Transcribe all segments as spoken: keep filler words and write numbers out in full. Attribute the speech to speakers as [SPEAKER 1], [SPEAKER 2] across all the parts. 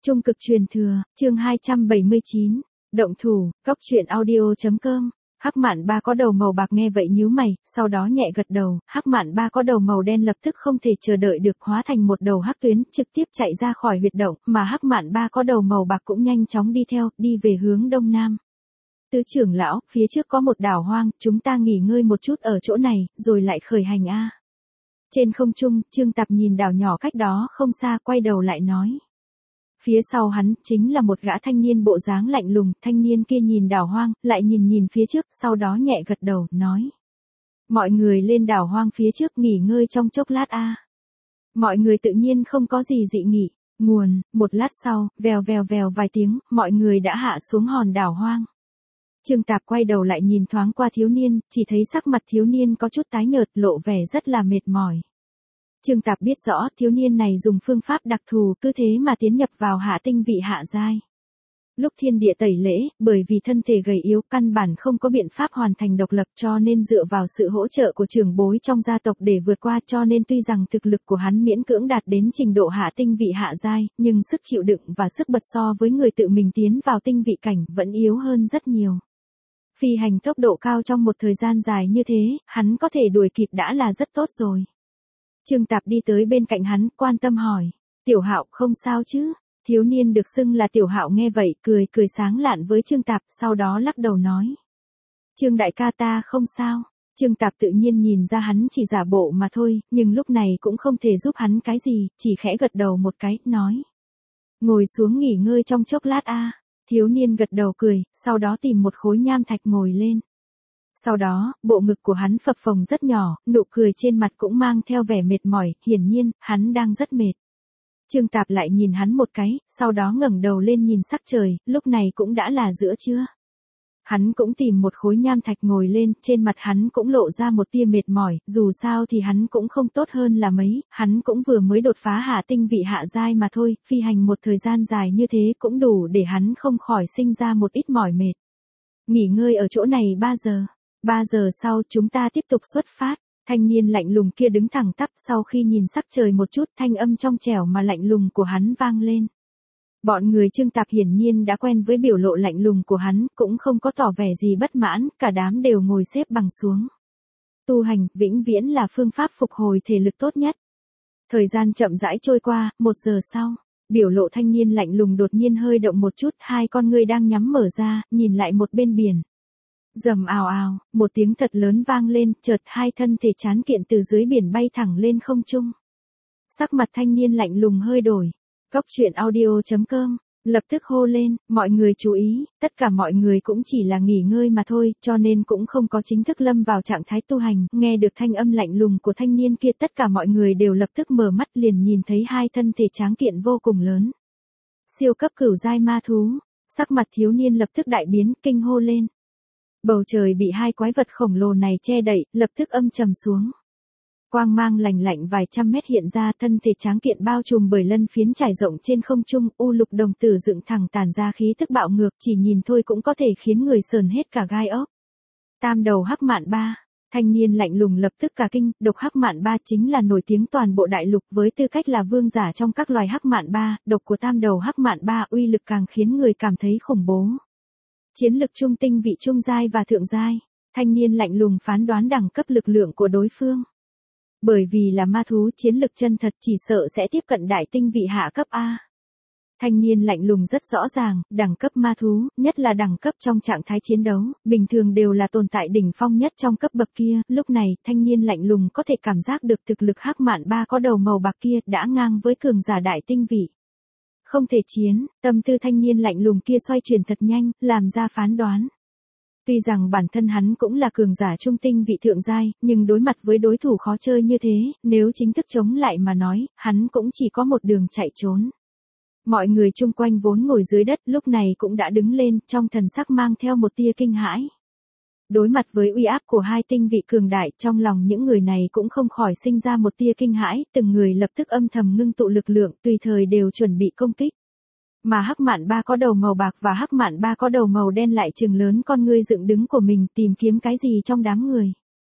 [SPEAKER 1] Trung cực truyền thừa, chương hai trăm bảy mươi chín, động thủ, góc truyện audio.com. Hắc mạn ba có đầu màu bạc nghe vậy nhíu mày, sau đó nhẹ gật đầu. Hắc mạn ba có đầu màu đen lập tức không thể chờ đợi được hóa thành một đầu hắc tuyến, trực tiếp chạy ra khỏi huyệt động, mà hắc mạn ba có đầu màu bạc cũng nhanh chóng đi theo, đi về hướng đông nam. Tứ trưởng lão, phía trước có một đảo hoang, chúng ta nghỉ ngơi một chút ở chỗ này, rồi lại khởi hành a. Trên không trung, Trương Tạp nhìn đảo nhỏ cách đó không xa, quay đầu lại nói. Phía sau hắn, chính là một gã thanh niên bộ dáng lạnh lùng, thanh niên kia nhìn đảo hoang, lại nhìn nhìn phía trước, sau đó nhẹ gật đầu, nói. Mọi người lên đảo hoang phía trước nghỉ ngơi trong chốc lát a. Mọi người tự nhiên không có gì dị nghị, nguồn, một lát sau, vèo vèo vèo vài tiếng, mọi người đã hạ xuống hòn đảo hoang. Trương Tạp quay đầu lại nhìn thoáng qua thiếu niên, chỉ thấy sắc mặt thiếu niên có chút tái nhợt, lộ vẻ rất là mệt mỏi. Trương Tạp biết rõ thiếu niên này dùng phương pháp đặc thù cứ thế mà tiến nhập vào hạ tinh vị hạ giai. Lúc thiên địa tẩy lễ, bởi vì thân thể gầy yếu căn bản không có biện pháp hoàn thành độc lập cho nên dựa vào sự hỗ trợ của trưởng bối trong gia tộc để vượt qua, cho nên tuy rằng thực lực của hắn miễn cưỡng đạt đến trình độ hạ tinh vị hạ giai, nhưng sức chịu đựng và sức bật so với người tự mình tiến vào tinh vị cảnh vẫn yếu hơn rất nhiều. Phi hành tốc độ cao trong một thời gian dài như thế, hắn có thể đuổi kịp đã là rất tốt rồi. Trương Tạp đi tới bên cạnh hắn, quan tâm hỏi, Tiểu Hạo không sao chứ? Thiếu niên được xưng là Tiểu Hạo nghe vậy, cười cười sáng lạn với Trương Tạp, sau đó lắc đầu nói. Trương đại ca ta không sao. Trương Tạp tự nhiên nhìn ra hắn chỉ giả bộ mà thôi, nhưng lúc này cũng không thể giúp hắn cái gì, chỉ khẽ gật đầu một cái, nói. Ngồi xuống nghỉ ngơi trong chốc lát a. Thiếu niên gật đầu cười, sau đó tìm một khối nham thạch ngồi lên. Sau đó, bộ ngực của hắn phập phồng rất nhỏ, nụ cười trên mặt cũng mang theo vẻ mệt mỏi, hiển nhiên, hắn đang rất mệt. Trương Tạp lại nhìn hắn một cái, sau đó ngẩng đầu lên nhìn sắc trời, lúc này cũng đã là giữa trưa. Hắn cũng tìm một khối nham thạch ngồi lên, trên mặt hắn cũng lộ ra một tia mệt mỏi, dù sao thì hắn cũng không tốt hơn là mấy, hắn cũng vừa mới đột phá hạ tinh vị hạ giai mà thôi, phi hành một thời gian dài như thế cũng đủ để hắn không khỏi sinh ra một ít mỏi mệt. Nghỉ ngơi ở chỗ này ba giờ. Ba giờ sau chúng ta tiếp tục xuất phát. Thanh niên lạnh lùng kia đứng thẳng tắp, sau khi nhìn sắc trời một chút, thanh âm trong trẻo mà lạnh lùng của hắn vang lên. Bọn người Trương Tạp hiển nhiên đã quen với biểu lộ lạnh lùng của hắn, cũng không có tỏ vẻ gì bất mãn, cả đám đều ngồi xếp bằng xuống. Tu hành, vĩnh viễn là phương pháp phục hồi thể lực tốt nhất. Thời gian chậm rãi trôi qua, một giờ sau, biểu lộ thanh niên lạnh lùng đột nhiên hơi động một chút, hai con ngươi đang nhắm mở ra, nhìn lại một bên biển. Rầm ào ào, một tiếng thật lớn vang lên, chợt hai thân thể tráng kiện từ dưới biển bay thẳng lên không trung. Sắc mặt thanh niên lạnh lùng hơi đổi. Góc truyện audio.com, lập tức hô lên, mọi người chú ý, tất cả mọi người cũng chỉ là nghỉ ngơi mà thôi, cho nên cũng không có chính thức lâm vào trạng thái tu hành. Nghe được thanh âm lạnh lùng của thanh niên kia, tất cả mọi người đều lập tức mở mắt, liền nhìn thấy hai thân thể tráng kiện vô cùng lớn. Siêu cấp cửu giai ma thú, sắc mặt thiếu niên lập tức đại biến, kinh hô lên. Bầu trời bị hai quái vật khổng lồ này che đậy, lập tức âm trầm xuống. Quang mang lành lạnh vài trăm mét hiện ra, thân thể tráng kiện bao trùm bởi lân phiến trải rộng trên không trung, u lục đồng tử dựng thẳng tản ra khí tức bạo ngược, chỉ nhìn thôi cũng có thể khiến người sờn hết cả gai ốc. Tam đầu hắc mạn ba, thanh niên lạnh lùng lập tức cả kinh, độc hắc mạn ba chính là nổi tiếng toàn bộ đại lục với tư cách là vương giả trong các loài hắc mạn ba, độc của tam đầu hắc mạn ba uy lực càng khiến người cảm thấy khủng bố. Chiến lực trung tinh vị trung giai và thượng giai, thanh niên lạnh lùng phán đoán đẳng cấp lực lượng của đối phương. Bởi vì là ma thú, chiến lực chân thật chỉ sợ sẽ tiếp cận đại tinh vị hạ cấp A. Thanh niên lạnh lùng rất rõ ràng, đẳng cấp ma thú, nhất là đẳng cấp trong trạng thái chiến đấu, bình thường đều là tồn tại đỉnh phong nhất trong cấp bậc kia, lúc này, thanh niên lạnh lùng có thể cảm giác được thực lực hắc mạn ba có đầu màu bạc kia đã ngang với cường giả đại tinh vị. Không thể chiến, tâm tư thanh niên lạnh lùng kia xoay chuyển thật nhanh, làm ra phán đoán. Tuy rằng bản thân hắn cũng là cường giả trung tinh vị thượng giai, nhưng đối mặt với đối thủ khó chơi như thế, nếu chính thức chống lại mà nói, hắn cũng chỉ có một đường chạy trốn. Mọi người chung quanh vốn ngồi dưới đất lúc này cũng đã đứng lên, trong thần sắc mang theo một tia kinh hãi. Đối mặt với uy áp của hai tinh vị cường đại, trong lòng những người này cũng không khỏi sinh ra một tia kinh hãi, từng người lập tức âm thầm ngưng tụ lực lượng, tùy thời đều chuẩn bị công kích. Mà hắc mạn ba có đầu màu bạc và hắc mạn ba có đầu màu đen lại trừng lớn con ngươi dựng đứng của mình, tìm kiếm cái gì trong đám người.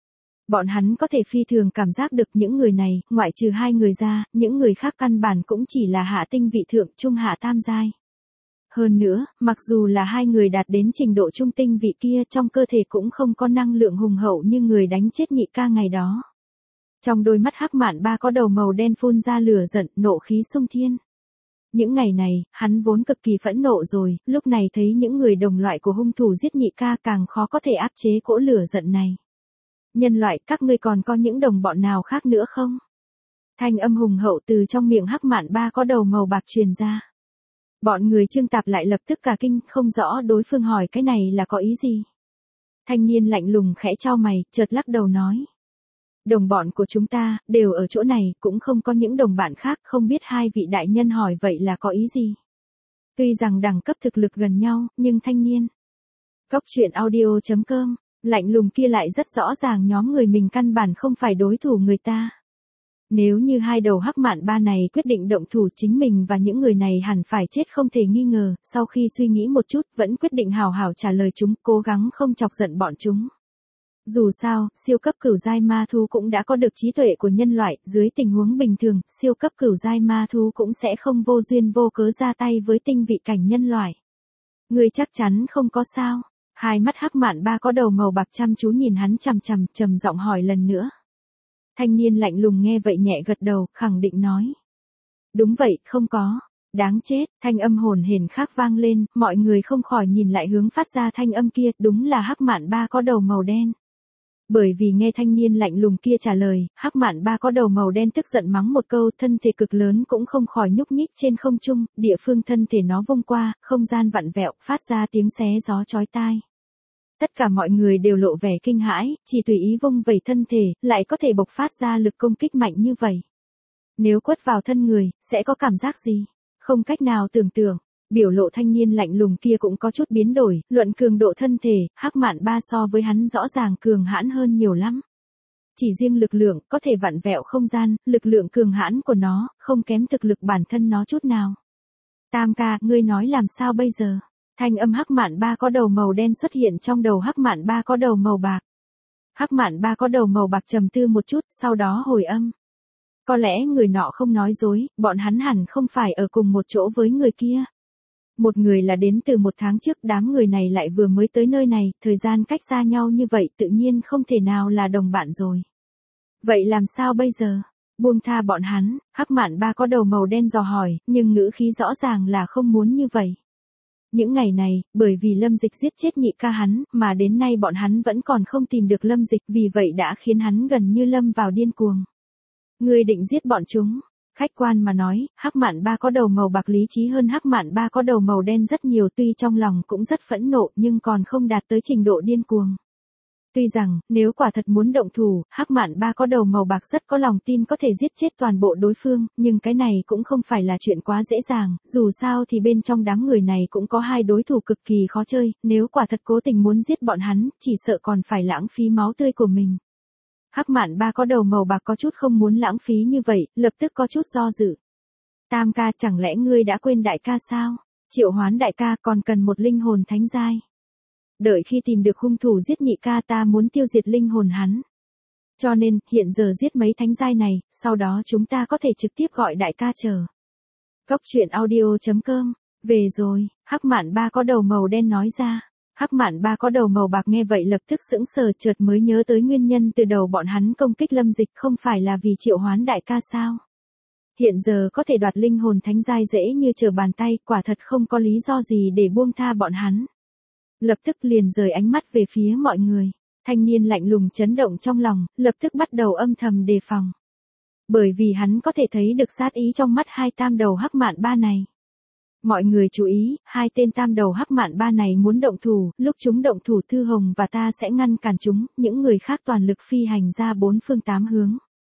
[SPEAKER 1] Bọn hắn có thể phi thường cảm giác được những người này, ngoại trừ hai người ra, những người khác căn bản cũng chỉ là hạ tinh vị thượng trung hạ tam giai. Hơn nữa, mặc dù là hai người đạt đến trình độ trung tinh vị kia trong cơ thể cũng không có năng lượng hùng hậu như người đánh chết nhị ca ngày đó. Trong đôi mắt Hắc Mạn Ba có đầu màu đen phun ra lửa giận, nộ khí xung thiên. Những ngày này, hắn vốn cực kỳ phẫn nộ rồi, lúc này thấy những người đồng loại của hung thủ giết nhị ca càng khó có thể áp chế cỗ lửa giận này. Nhân loại, các ngươi còn có những đồng bọn nào khác nữa không? Thanh âm hùng hậu từ trong miệng Hắc Mạn Ba có đầu màu bạc truyền ra. Bọn người Trương Tạp lại lập tức cả kinh, không rõ đối phương hỏi cái này là có ý gì. Thanh niên lạnh lùng khẽ chau mày, chợt lắc đầu nói. Đồng bọn của chúng ta, đều ở chỗ này, cũng không có những đồng bạn khác, không biết hai vị đại nhân hỏi vậy là có ý gì. Tuy rằng đẳng cấp thực lực gần nhau, nhưng thanh niên. Cốc truyện audio chấm com, lạnh lùng kia lại rất rõ ràng nhóm người mình căn bản không phải đối thủ người ta. Nếu như hai đầu Hắc Mạn Ba này quyết định động thủ chính mình và những người này hẳn phải chết không thể nghi ngờ, sau khi suy nghĩ một chút vẫn quyết định hào hào trả lời chúng, cố gắng không chọc giận bọn chúng. Dù sao, siêu cấp cửu giai ma thú cũng đã có được trí tuệ của nhân loại, dưới tình huống bình thường, siêu cấp cửu giai ma thú cũng sẽ không vô duyên vô cớ ra tay với tinh vị cảnh nhân loại. Người chắc chắn không có sao? Hai mắt Hắc Mạn Ba có đầu màu bạc chăm chú nhìn hắn chằm chằm, trầm giọng hỏi lần nữa. Thanh niên lạnh lùng nghe vậy nhẹ gật đầu, khẳng định nói. Đúng vậy, không có. Đáng chết, thanh âm hồn hển khác vang lên, mọi người không khỏi nhìn lại hướng phát ra thanh âm kia, đúng là Hắc Mạn Ba có đầu màu đen. Bởi vì nghe thanh niên lạnh lùng kia trả lời, Hắc Mạn Ba có đầu màu đen tức giận mắng một câu, thân thể cực lớn cũng không khỏi nhúc nhích trên không trung, địa phương thân thể nó vung qua, không gian vặn vẹo, phát ra tiếng xé gió chói tai. Tất cả mọi người đều lộ vẻ kinh hãi, chỉ tùy ý vung vẩy thân thể, lại có thể bộc phát ra lực công kích mạnh như vậy. Nếu quất vào thân người, sẽ có cảm giác gì? Không cách nào tưởng tượng. Biểu lộ thanh niên lạnh lùng kia cũng có chút biến đổi, luận cường độ thân thể, Hắc Mạn Ba so với hắn rõ ràng cường hãn hơn nhiều lắm. Chỉ riêng lực lượng, có thể vặn vẹo không gian, lực lượng cường hãn của nó, không kém thực lực bản thân nó chút nào. Tam ca, ngươi nói làm sao bây giờ? Thanh âm Hắc Mạn Ba có đầu màu đen xuất hiện trong đầu Hắc Mạn Ba có đầu màu bạc. Hắc Mạn Ba có đầu màu bạc trầm tư một chút, sau đó hồi âm. Có lẽ người nọ không nói dối, bọn hắn hẳn không phải ở cùng một chỗ với người kia. Một người là đến từ một tháng trước, đám người này lại vừa mới tới nơi này, thời gian cách xa nhau như vậy tự nhiên không thể nào là đồng bạn rồi. Vậy làm sao bây giờ? Buông tha bọn hắn, Hắc Mạn Ba có đầu màu đen dò hỏi, nhưng ngữ khí rõ ràng là không muốn như vậy. Những ngày này, bởi vì Lâm Dịch giết chết nhị ca hắn, mà đến nay bọn hắn vẫn còn không tìm được Lâm Dịch, vì vậy đã khiến hắn gần như lâm vào điên cuồng. Ngươi định giết bọn chúng? Khách quan mà nói, Hắc Mạn Ba có đầu màu bạc lý trí hơn Hắc Mạn Ba có đầu màu đen rất nhiều, tuy trong lòng cũng rất phẫn nộ nhưng còn không đạt tới trình độ điên cuồng. Tuy rằng, nếu quả thật muốn động thủ, Hắc Mạn Ba có đầu màu bạc rất có lòng tin có thể giết chết toàn bộ đối phương, nhưng cái này cũng không phải là chuyện quá dễ dàng, dù sao thì bên trong đám người này cũng có hai đối thủ cực kỳ khó chơi, nếu quả thật cố tình muốn giết bọn hắn, chỉ sợ còn phải lãng phí máu tươi của mình. Hắc Mạn Ba có đầu màu bạc có chút không muốn lãng phí như vậy, lập tức có chút do dự. Tam ca, chẳng lẽ ngươi đã quên đại ca sao? Triệu hoán đại ca còn cần một linh hồn thánh giai. Đợi khi tìm được hung thủ giết nhị ca ta muốn tiêu diệt linh hồn hắn. Cho nên, hiện giờ giết mấy thánh giai này, sau đó chúng ta có thể trực tiếp gọi đại ca chờ. Cốc truyện audio chấm com, về rồi, Hắc Mạn Ba có đầu màu đen nói ra. Hắc Mạn Ba có đầu màu bạc nghe vậy lập tức sững sờ, chợt mới nhớ tới nguyên nhân từ đầu bọn hắn công kích Lâm Dịch không phải là vì triệu hoán đại ca sao. Hiện giờ có thể đoạt linh hồn thánh giai dễ như trở bàn tay, quả thật không có lý do gì để buông tha bọn hắn. Lập tức liền rời ánh mắt về phía mọi người. Thanh niên lạnh lùng chấn động trong lòng, lập tức bắt đầu âm thầm đề phòng. Bởi vì hắn có thể thấy được sát ý trong mắt hai tam đầu Hắc Mạn Ba này. Mọi người chú ý, hai tên tam đầu Hắc Mạn Ba này muốn động thủ, lúc chúng động thủ Thư Hồng và ta sẽ ngăn cản chúng, những người khác toàn lực phi hành ra bốn phương tám hướng.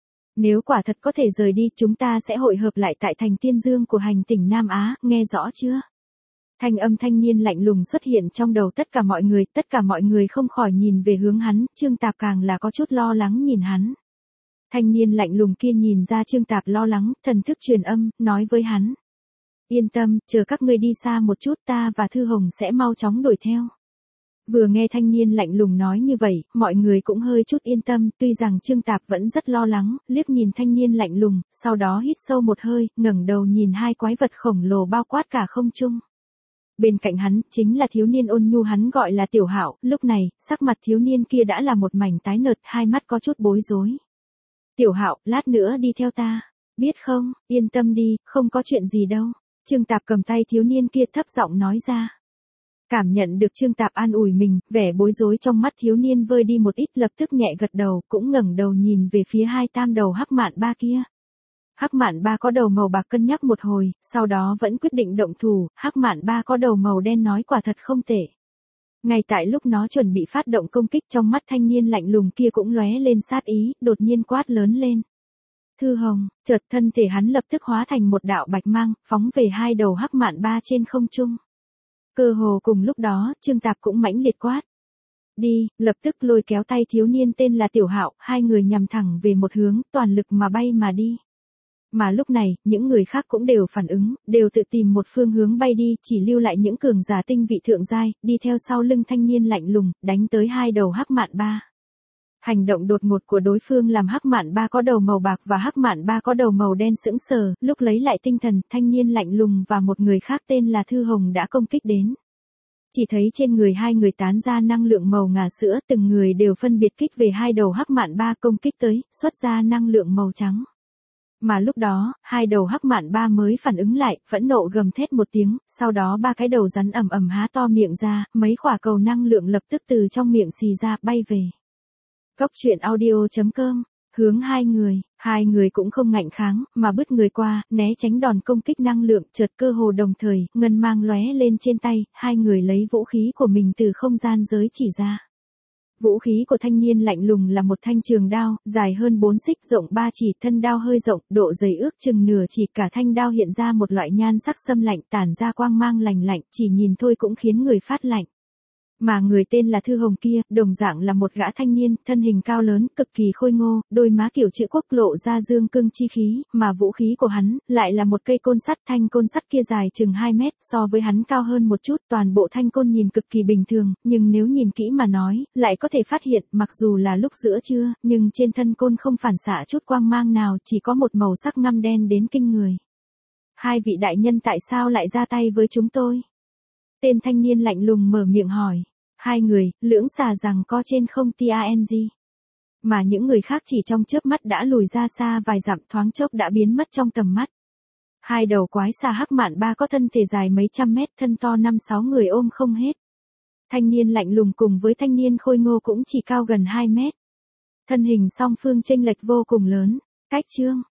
[SPEAKER 1] Nếu quả thật có thể rời đi, chúng ta sẽ hội hợp lại tại thành Tiên Dương của hành tỉnh Nam Á, nghe rõ chưa? Thanh âm thanh niên lạnh lùng xuất hiện trong đầu tất cả mọi người, tất cả mọi người không khỏi nhìn về hướng hắn, Trương Tạp càng là có chút lo lắng nhìn hắn. Thanh niên lạnh lùng kia nhìn ra Trương Tạp lo lắng, thần thức truyền âm, nói với hắn. Yên tâm, chờ các ngươi đi xa một chút ta và Thư Hồng sẽ mau chóng đuổi theo. Vừa nghe thanh niên lạnh lùng nói như vậy, mọi người cũng hơi chút yên tâm, tuy rằng Trương Tạp vẫn rất lo lắng, liếc nhìn thanh niên lạnh lùng, sau đó hít sâu một hơi, ngẩng đầu nhìn hai quái vật khổng lồ bao quát cả không trung. Bên cạnh hắn, chính là thiếu niên ôn nhu hắn gọi là Tiểu Hạo, lúc này, sắc mặt thiếu niên kia đã là một mảnh tái nhợt, hai mắt có chút bối rối. Tiểu Hạo, lát nữa đi theo ta, biết không, yên tâm đi, không có chuyện gì đâu. Trương Tạp cầm tay thiếu niên kia thấp giọng nói ra. Cảm nhận được Trương Tạp an ủi mình, vẻ bối rối trong mắt thiếu niên vơi đi một ít, lập tức nhẹ gật đầu, cũng ngẩng đầu nhìn về phía hai tam đầu hắc mạn ba kia. Hắc mạn ba có đầu màu bạc cân nhắc một hồi, sau đó vẫn quyết định động thủ, hắc mạn ba có đầu màu đen nói quả thật không tệ. Ngay tại lúc nó chuẩn bị phát động công kích, trong mắt thanh niên lạnh lùng kia cũng lóe lên sát ý, đột nhiên quát lớn lên. Thư Hồng, chợt thân thể hắn lập tức hóa thành một đạo bạch mang, phóng về hai đầu hắc mạn ba trên không trung. Cơ hồ cùng lúc đó, Trương Tạp cũng mãnh liệt quát. Đi, lập tức lôi kéo tay thiếu niên tên là Tiểu Hạo, hai người nhằm thẳng về một hướng, toàn lực mà bay mà đi. Mà lúc này, những người khác cũng đều phản ứng, đều tự tìm một phương hướng bay đi, chỉ lưu lại những cường giả tinh vị thượng giai, đi theo sau lưng thanh niên lạnh lùng, đánh tới hai đầu hắc mạn ba. Hành động đột ngột của đối phương làm hắc mạn ba có đầu màu bạc và hắc mạn ba có đầu màu đen sững sờ, lúc lấy lại tinh thần, thanh niên lạnh lùng và một người khác tên là Thư Hồng đã công kích đến. Chỉ thấy trên người hai người tán ra năng lượng màu ngà sữa, từng người đều phân biệt kích về hai đầu hắc mạn ba công kích tới, xuất ra năng lượng màu trắng. Mà lúc đó, hai đầu hắc mạn ba mới phản ứng lại, phẫn nộ gầm thét một tiếng, sau đó ba cái đầu rắn ầm ầm há to miệng ra, mấy quả cầu năng lượng lập tức từ trong miệng xì ra, bay về. Cốc truyện audio chấm com, hướng hai người, hai người cũng không ngạnh kháng, mà bứt người qua, né tránh đòn công kích năng lượng, chợt cơ hồ đồng thời, ngân mang lóe lên trên tay, hai người lấy vũ khí của mình từ không gian giới chỉ ra. Vũ khí của thanh niên lạnh lùng là một thanh trường đao, dài hơn bốn xích, rộng ba chỉ, thân đao hơi rộng, độ dày ước chừng nửa chỉ, cả thanh đao hiện ra một loại nhan sắc xâm lạnh, tản ra quang mang lành lạnh, chỉ nhìn thôi cũng khiến người phát lạnh. Mà người tên là Thư Hồng kia, đồng dạng là một gã thanh niên, thân hình cao lớn, cực kỳ khôi ngô, đôi má kiểu chữ quốc lộ ra dương cương chi khí, mà vũ khí của hắn, lại là một cây côn sắt, thanh côn sắt kia dài chừng hai mét, so với hắn cao hơn một chút, toàn bộ thanh côn nhìn cực kỳ bình thường, nhưng nếu nhìn kỹ mà nói, lại có thể phát hiện, mặc dù là lúc giữa trưa, nhưng trên thân côn không phản xạ chút quang mang nào, chỉ có một màu sắc ngăm đen đến kinh người. Hai vị đại nhân tại sao lại ra tay với chúng tôi? Tên thanh niên lạnh lùng mở miệng hỏi. Hai người, lưỡng xà rằng co trên không tang. Mà những người khác chỉ trong chớp mắt đã lùi ra xa vài dặm, thoáng chốc đã biến mất trong tầm mắt. Hai đầu quái xà hắc mạn ba có thân thể dài mấy trăm mét, thân to năm sáu người ôm không hết. Thanh niên lạnh lùng cùng với thanh niên khôi ngô cũng chỉ cao gần hai mét. Thân hình song phương chênh lệch vô cùng lớn. Cách chương